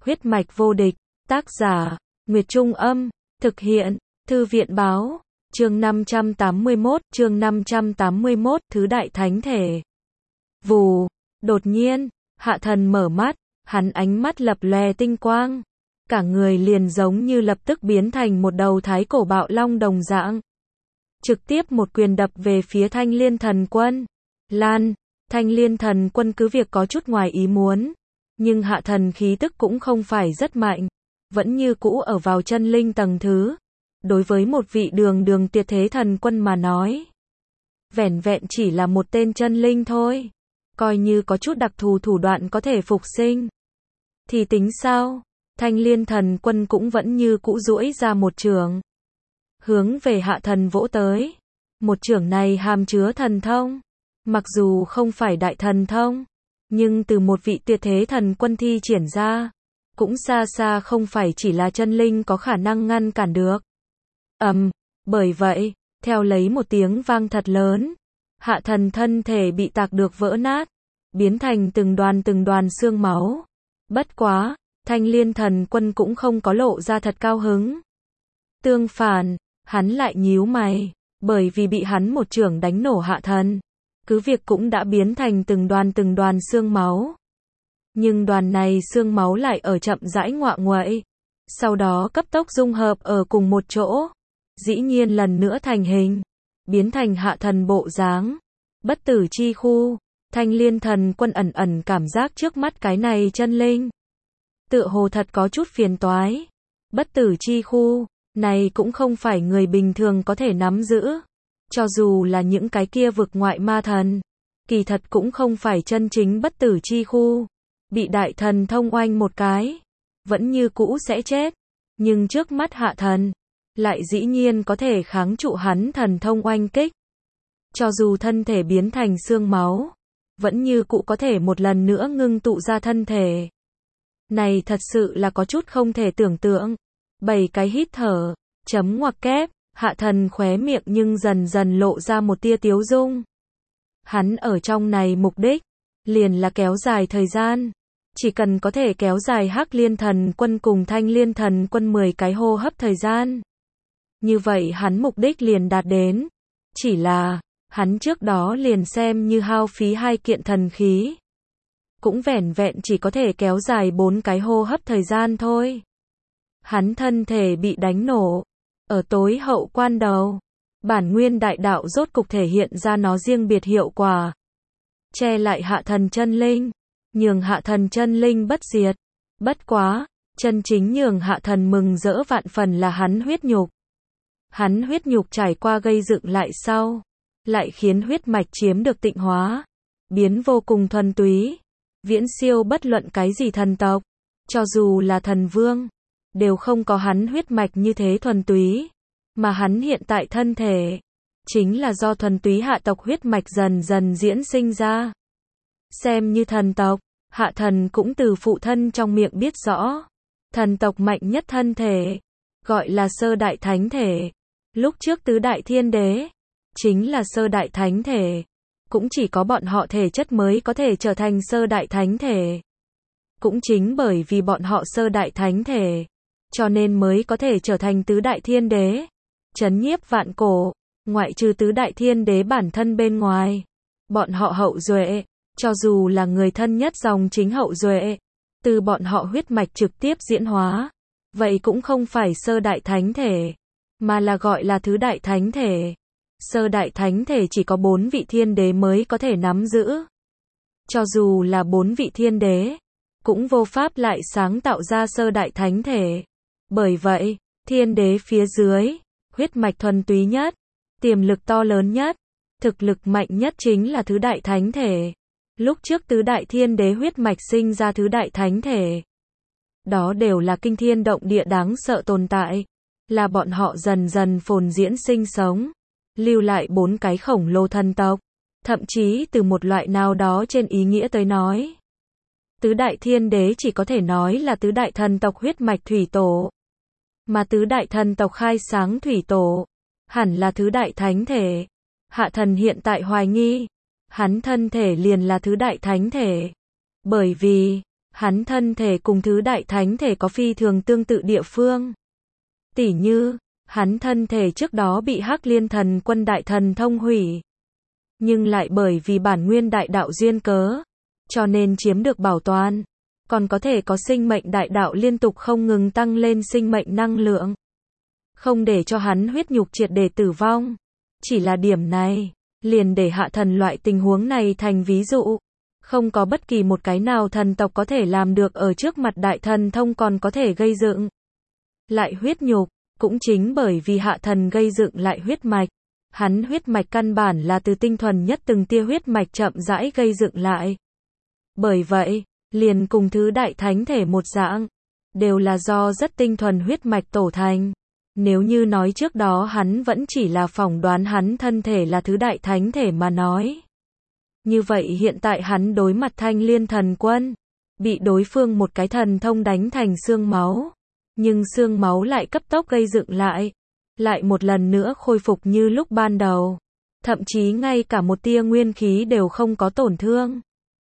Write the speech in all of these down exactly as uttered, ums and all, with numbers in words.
Huyết mạch vô địch, tác giả, Nguyệt Trung Âm, thực hiện, Thư viện Báo, chương năm trăm tám mươi mốt, chương năm trăm tám mươi mốt, Thứ Đại Thánh Thể. Vù, đột nhiên, Hạ Thần mở mắt, hắn ánh mắt lập lòe tinh quang, cả người liền giống như lập tức biến thành một đầu thái cổ bạo long đồng dạng. Trực tiếp một quyền đập về phía Thanh Liên Thần Quân. Lan, Thanh Liên Thần Quân cứ việc có chút ngoài ý muốn, nhưng Hạ Thần khí tức cũng không phải rất mạnh, vẫn như cũ ở vào chân linh tầng thứ. Đối với một vị đường đường tuyệt thế thần quân mà nói, vẻn vẹn chỉ là một tên chân linh thôi, coi như có chút đặc thù thủ đoạn có thể phục sinh, thì tính sao? Thanh Liên Thần Quân cũng vẫn như cũ duỗi ra một chưởng, hướng về Hạ Thần vỗ tới. Một chưởng này hàm chứa thần thông, mặc dù không phải đại thần thông, nhưng từ một vị tuyệt thế thần quân thi triển ra, cũng xa xa không phải chỉ là chân linh có khả năng ngăn cản được. Ầm, um, bởi vậy, theo lấy một tiếng vang thật lớn, Hạ Thần thân thể bị tạc được vỡ nát, biến thành từng đoàn từng đoàn xương máu. Bất quá, Thanh Liên Thần Quân cũng không có lộ ra thật cao hứng. Tương phản, hắn lại nhíu mày, bởi vì bị hắn một chưởng đánh nổ Hạ Thần, cứ việc cũng đã biến thành từng đoàn từng đoàn xương máu. Nhưng đoàn này xương máu lại ở chậm rãi ngoạ nguậy, sau đó cấp tốc dung hợp ở cùng một chỗ, dĩ nhiên lần nữa thành hình, biến thành Hạ Thần bộ dáng. Bất tử chi khu, Thanh Liên Thần Quân ẩn ẩn cảm giác trước mắt cái này chân linh, tựa hồ thật có chút phiền toái. Bất tử chi khu, này cũng không phải người bình thường có thể nắm giữ. Cho dù là những cái kia vực ngoại ma thần, kỳ thật cũng không phải chân chính bất tử chi khu. Bị đại thần thông oanh một cái, vẫn như cũ sẽ chết. Nhưng trước mắt Hạ Thần, lại dĩ nhiên có thể kháng trụ hắn thần thông oanh kích. Cho dù thân thể biến thành xương máu, vẫn như cũ có thể một lần nữa ngưng tụ ra thân thể. Này thật sự là có chút không thể tưởng tượng. Bảy cái hít thở, chấm ngoặc kép, Hạ Thần khóe miệng nhưng dần dần lộ ra một tia tiếu dung. Hắn ở trong này mục đích, liền là kéo dài thời gian. Chỉ cần có thể kéo dài Hắc Liên Thần Quân cùng Thanh Liên Thần Quân mười cái hô hấp thời gian, như vậy hắn mục đích liền đạt đến. Chỉ là, hắn trước đó liền xem như hao phí hai kiện thần khí, cũng vẻn vẹn chỉ có thể kéo dài bốn cái hô hấp thời gian thôi. Hắn thân thể bị đánh nổ. Ở tối hậu quan đầu, bản nguyên đại đạo rốt cục thể hiện ra nó riêng biệt hiệu quả, che lại Hạ Thần chân linh, nhường Hạ Thần chân linh bất diệt. Bất quá, chân chính nhường Hạ Thần mừng rỡ vạn phần là hắn huyết nhục. Hắn huyết nhục trải qua gây dựng lại sau, lại khiến huyết mạch chiếm được tịnh hóa, biến vô cùng thuần túy, viễn siêu bất luận cái gì thần tộc, cho dù là thần vương, đều không có hắn huyết mạch như thế thuần túy. Mà hắn hiện tại thân thể, chính là do thuần túy hạ tộc huyết mạch dần dần diễn sinh ra. Xem như thần tộc, Hạ Thần cũng từ phụ thân trong miệng biết rõ. Thần tộc mạnh nhất thân thể, gọi là sơ đại thánh thể. Lúc trước tứ đại thiên đế, chính là sơ đại thánh thể. Cũng chỉ có bọn họ thể chất mới có thể trở thành sơ đại thánh thể. Cũng chính bởi vì bọn họ sơ đại thánh thể, cho nên mới có thể trở thành tứ đại thiên đế, trấn nhiếp vạn cổ. Ngoại trừ tứ đại thiên đế bản thân bên ngoài, bọn họ hậu duệ, cho dù là người thân nhất dòng chính hậu duệ, từ bọn họ huyết mạch trực tiếp diễn hóa, vậy cũng không phải sơ đại thánh thể, mà là gọi là thứ đại thánh thể. Sơ đại thánh thể chỉ có bốn vị thiên đế mới có thể nắm giữ. Cho dù là bốn vị thiên đế, cũng vô pháp lại sáng tạo ra sơ đại thánh thể. Bởi vậy, thiên đế phía dưới, huyết mạch thuần túy nhất, tiềm lực to lớn nhất, thực lực mạnh nhất chính là thứ đại thánh thể. Lúc trước tứ đại thiên đế huyết mạch sinh ra thứ đại thánh thể, đó đều là kinh thiên động địa đáng sợ tồn tại, là bọn họ dần dần phồn diễn sinh sống, lưu lại bốn cái khổng lồ thần tộc. Thậm chí từ một loại nào đó trên ý nghĩa tới nói, tứ đại thiên đế chỉ có thể nói là tứ đại thần tộc huyết mạch thủy tổ. Mà tứ đại thần tộc khai sáng thủy tổ, hẳn là thứ đại thánh thể. Hạ Thần hiện tại hoài nghi, hắn thân thể liền là thứ đại thánh thể. Bởi vì, hắn thân thể cùng thứ đại thánh thể có phi thường tương tự địa phương. Tỉ như, hắn thân thể trước đó bị Hắc Liên Thần Quân đại thần thông hủy, nhưng lại bởi vì bản nguyên đại đạo duyên cớ, cho nên chiếm được bảo toàn, còn có thể có sinh mệnh đại đạo liên tục không ngừng tăng lên sinh mệnh năng lượng, không để cho hắn huyết nhục triệt để tử vong. Chỉ là điểm này, liền để hạ thần loại tình huống này thành ví dụ. Không có bất kỳ một cái nào thần tộc có thể làm được ở trước mặt đại thần thông còn có thể gây dựng lại huyết nhục, cũng chính bởi vì hạ thần gây dựng lại huyết mạch. Hắn huyết mạch căn bản là từ tinh thuần nhất từng tia huyết mạch chậm rãi gây dựng lại. Bởi vậy, liền cùng thứ đại thánh thể một dạng, đều là do rất tinh thuần huyết mạch tổ thành. Nếu như nói trước đó hắn vẫn chỉ là phỏng đoán hắn thân thể là thứ đại thánh thể mà nói. Như vậy hiện tại hắn đối mặt Thanh Liên Thần Quân, bị đối phương một cái thần thông đánh thành xương máu, nhưng xương máu lại cấp tốc gây dựng lại, lại một lần nữa khôi phục như lúc ban đầu, thậm chí ngay cả một tia nguyên khí đều không có tổn thương.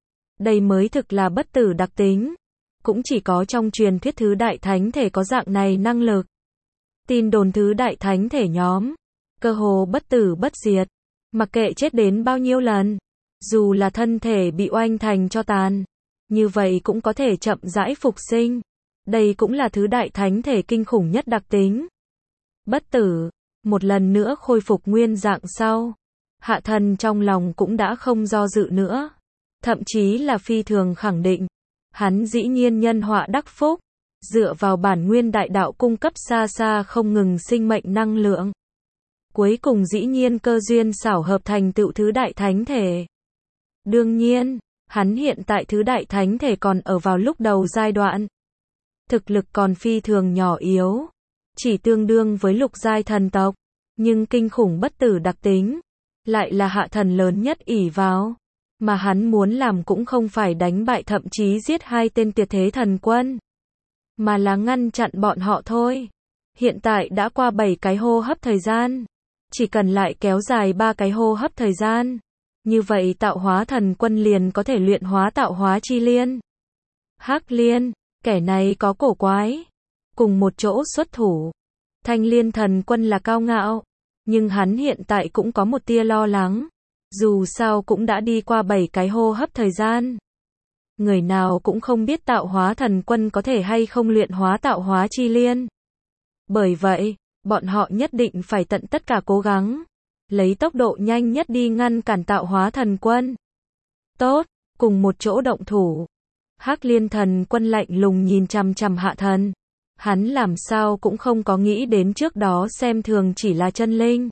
Đây mới thực là bất tử đặc tính, cũng chỉ có trong truyền thuyết thứ đại thánh thể có dạng này năng lực. Tin đồn thứ đại thánh thể nhóm, cơ hồ bất tử bất diệt, mặc kệ chết đến bao nhiêu lần, dù là thân thể bị oanh thành cho tàn, như vậy cũng có thể chậm rãi phục sinh. Đây cũng là thứ đại thánh thể kinh khủng nhất đặc tính. Bất tử, một lần nữa khôi phục nguyên dạng sau, hạ thần trong lòng cũng đã không do dự nữa, thậm chí là phi thường khẳng định, hắn dĩ nhiên nhân họa đắc phúc, dựa vào bản nguyên đại đạo cung cấp xa xa không ngừng sinh mệnh năng lượng. Cuối cùng dĩ nhiên cơ duyên xảo hợp thành tựu thứ đại thánh thể. Đương nhiên, hắn hiện tại thứ đại thánh thể còn ở vào lúc đầu giai đoạn. Thực lực còn phi thường nhỏ yếu, chỉ tương đương với lục giai thần tộc, nhưng kinh khủng bất tử đặc tính, lại là hạ thần lớn nhất ỷ vào. Mà hắn muốn làm cũng không phải đánh bại thậm chí giết hai tên tuyệt thế thần quân, mà là ngăn chặn bọn họ thôi. Hiện tại đã qua bảy cái hô hấp thời gian, chỉ cần lại kéo dài ba cái hô hấp thời gian, như vậy tạo hóa thần quân liền có thể luyện hóa tạo hóa chi liên. Hắc Liên, kẻ này có cổ quái, cùng một chỗ xuất thủ. Thanh Liên Thần Quân là cao ngạo, nhưng hắn hiện tại cũng có một tia lo lắng, dù sao cũng đã đi qua bảy cái hô hấp thời gian. Người nào cũng không biết tạo hóa thần quân có thể hay không luyện hóa tạo hóa chi liên. Bởi vậy, bọn họ nhất định phải tận tất cả cố gắng, lấy tốc độ nhanh nhất đi ngăn cản tạo hóa thần quân. Tốt, cùng một chỗ động thủ. Hắc Liên Thần Quân lạnh lùng nhìn chằm chằm hạ thần. Hắn làm sao cũng không có nghĩ đến trước đó xem thường chỉ là chân linh,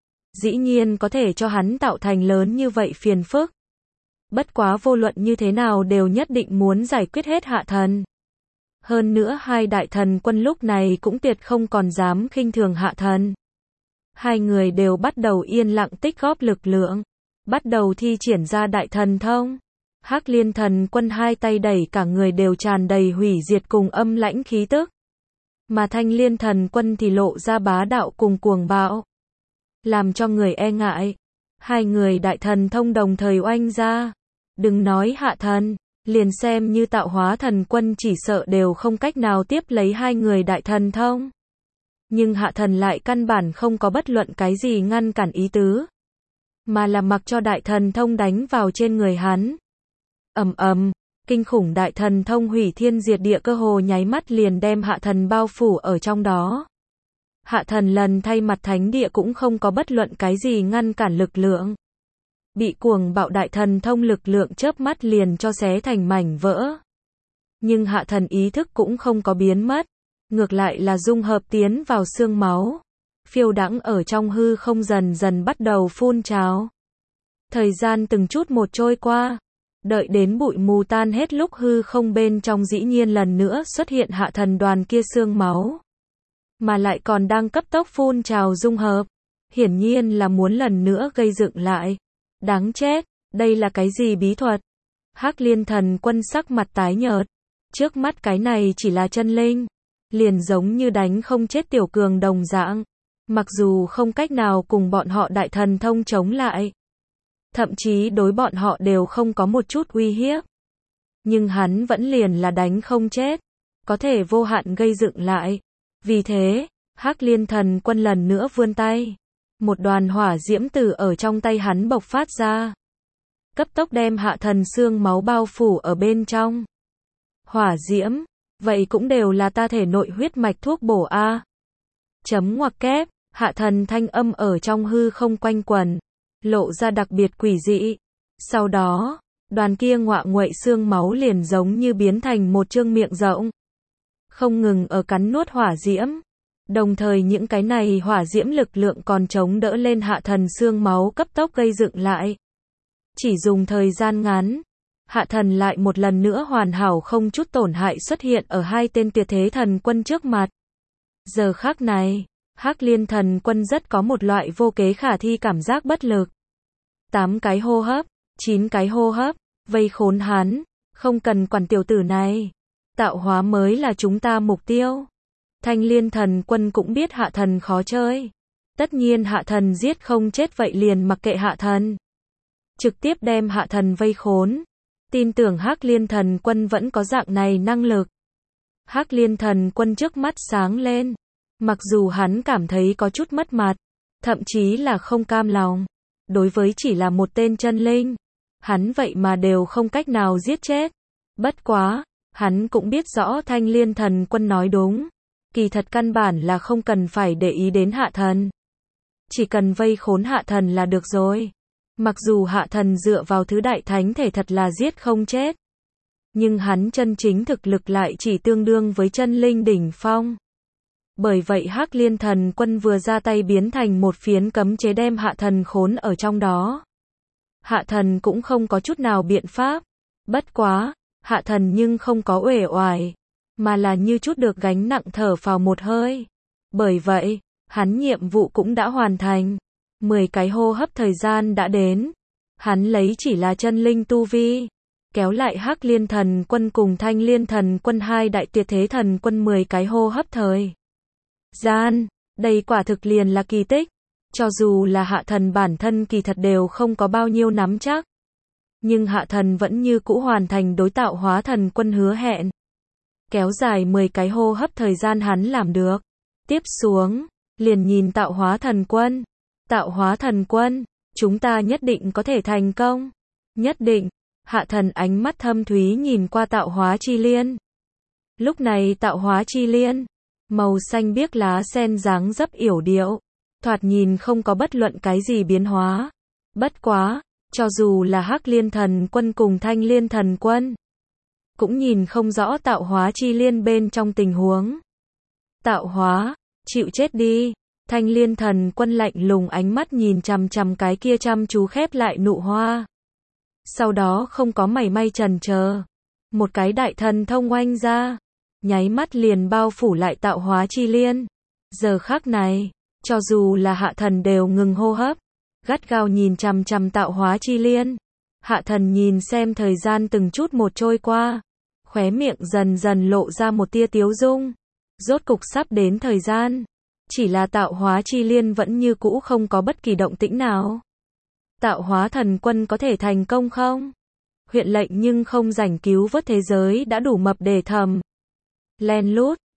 dĩ nhiên có thể cho hắn tạo thành lớn như vậy phiền phức. Bất quá vô luận như thế nào đều nhất định muốn giải quyết hết hạ thần. Hơn nữa hai đại thần quân lúc này cũng tuyệt không còn dám khinh thường hạ thần. Hai người đều bắt đầu yên lặng tích góp lực lượng, bắt đầu thi triển ra đại thần thông. Hắc Liên Thần Quân hai tay đẩy cả người đều tràn đầy hủy diệt cùng âm lãnh khí tức. Mà Thanh Liên Thần Quân thì lộ ra bá đạo cùng cuồng bạo, làm cho người e ngại. Hai người đại thần thông đồng thời oanh ra. Đừng nói hạ thần, liền xem như tạo hóa thần quân chỉ sợ đều không cách nào tiếp lấy hai người đại thần thông. Nhưng hạ thần lại căn bản không có bất luận cái gì ngăn cản ý tứ, mà là mặc cho đại thần thông đánh vào trên người hắn. Ầm ầm, kinh khủng đại thần thông hủy thiên diệt địa cơ hồ nháy mắt liền đem hạ thần bao phủ ở trong đó. Hạ thần lần thay mặt thánh địa cũng không có bất luận cái gì ngăn cản lực lượng. Bị cuồng bạo đại thần thông lực lượng chớp mắt liền cho xé thành mảnh vỡ. Nhưng hạ thần ý thức cũng không có biến mất, ngược lại là dung hợp tiến vào xương máu, phiêu đãng ở trong hư không dần dần bắt đầu phun trào. Thời gian từng chút một trôi qua, đợi đến bụi mù tan hết lúc hư không bên trong dĩ nhiên lần nữa xuất hiện hạ thần đoàn kia xương máu, mà lại còn đang cấp tốc phun trào dung hợp, hiển nhiên là muốn lần nữa gây dựng lại. Đáng chết, đây là cái gì bí thuật? Hắc Liên Thần Quân sắc mặt tái nhợt, trước mắt cái này chỉ là chân linh, liền giống như đánh không chết tiểu cường đồng dạng, mặc dù không cách nào cùng bọn họ đại thần thông chống lại, thậm chí đối bọn họ đều không có một chút uy hiếp. Nhưng hắn vẫn liền là đánh không chết, có thể vô hạn gây dựng lại. Vì thế, Hắc Liên Thần Quân lần nữa vươn tay. Một đoàn hỏa diễm từ ở trong tay hắn bộc phát ra. Cấp tốc đem Hạ Thần xương máu bao phủ ở bên trong. Hỏa diễm, vậy cũng đều là ta thể nội huyết mạch thuốc bổ a. Chấm ngoặc kép, Hạ Thần thanh âm ở trong hư không quanh quẩn, lộ ra đặc biệt quỷ dị. Sau đó, đoàn kia ngọa nguậy xương máu liền giống như biến thành một chương miệng rộng. Không ngừng ở cắn nuốt hỏa diễm. Đồng thời những cái này hỏa diễm lực lượng còn chống đỡ lên Hạ Thần xương máu cấp tốc gây dựng lại. Chỉ dùng thời gian ngắn, Hạ Thần lại một lần nữa hoàn hảo không chút tổn hại xuất hiện ở hai tên tuyệt thế thần quân trước mặt. Giờ khắc này, Hắc Liên Thần Quân rất có một loại vô kế khả thi cảm giác bất lực. Tám cái hô hấp, chín cái hô hấp, vây khốn hắn, không cần quản tiểu tử này. Tạo hóa mới là chúng ta mục tiêu. Thanh Liên Thần Quân cũng biết Hạ Thần khó chơi. Tất nhiên Hạ Thần giết không chết vậy liền mặc kệ Hạ Thần. Trực tiếp đem Hạ Thần vây khốn. Tin tưởng Hắc Liên Thần Quân vẫn có dạng này năng lực. Hắc Liên Thần Quân trước mắt sáng lên. Mặc dù hắn cảm thấy có chút mất mặt, thậm chí là không cam lòng. Đối với chỉ là một tên chân linh, hắn vậy mà đều không cách nào giết chết. Bất quá, hắn cũng biết rõ Thanh Liên Thần Quân nói đúng. Kỳ thật căn bản là không cần phải để ý đến Hạ Thần. Chỉ cần vây khốn Hạ Thần là được rồi. Mặc dù Hạ Thần dựa vào thứ đại thánh thể thật là giết không chết. Nhưng hắn chân chính thực lực lại chỉ tương đương với chân linh đỉnh phong. Bởi vậy Hắc Liên Thần Quân vừa ra tay biến thành một phiến cấm chế đem Hạ Thần khốn ở trong đó. Hạ Thần cũng không có chút nào biện pháp. Bất quá, Hạ Thần nhưng không có uể oải, mà là như chút được gánh nặng thở phào một hơi. Bởi vậy, hắn nhiệm vụ cũng đã hoàn thành. Mười cái hô hấp thời gian đã đến. Hắn lấy chỉ là chân linh tu vi. Kéo lại Hắc Liên Thần Quân cùng Thanh Liên Thần Quân hai đại tuyệt thế thần quân mười cái hô hấp thời gian. Đây quả thực liền là kỳ tích. Cho dù là Hạ Thần bản thân kỳ thật đều không có bao nhiêu nắm chắc. Nhưng Hạ Thần vẫn như cũ hoàn thành đối Tạo Hóa Thần Quân hứa hẹn. Kéo dài mười cái hô hấp thời gian hắn làm được. Tiếp xuống, liền nhìn Tạo Hóa Thần Quân. Tạo Hóa Thần Quân, chúng ta nhất định có thể thành công. Nhất định. Hạ Thần ánh mắt thâm thúy nhìn qua Tạo Hóa Chi Liên. Lúc này Tạo Hóa Chi Liên, màu xanh biếc lá sen dáng dấp yểu điệu, thoạt nhìn không có bất luận cái gì biến hóa. Bất quá, cho dù là Hắc Liên Thần Quân cùng Thanh Liên Thần Quân, cũng nhìn không rõ Tạo Hóa Chi Liên bên trong tình huống. Tạo Hóa, chịu chết đi. Thanh Liên Thần Quân lạnh lùng ánh mắt nhìn chằm chằm cái kia chăm chú khép lại nụ hoa. Sau đó không có mảy may chần chờ, một cái đại thần thông oanh ra, nháy mắt liền bao phủ lại Tạo Hóa Chi Liên. Giờ khắc này, cho dù là Hạ Thần đều ngừng hô hấp, gắt gao nhìn chằm chằm Tạo Hóa Chi Liên. Hạ Thần nhìn xem thời gian từng chút một trôi qua, khóe miệng dần dần lộ ra một tia tiếu dung. Rốt cục sắp đến thời gian, chỉ là Tạo Hóa Chi Liên vẫn như cũ không có bất kỳ động tĩnh nào. Tạo Hóa Thần Quân có thể thành công không? Huyện lệnh nhưng không rảnh cứu vớt thế giới đã đủ mập để thầm. Len lút,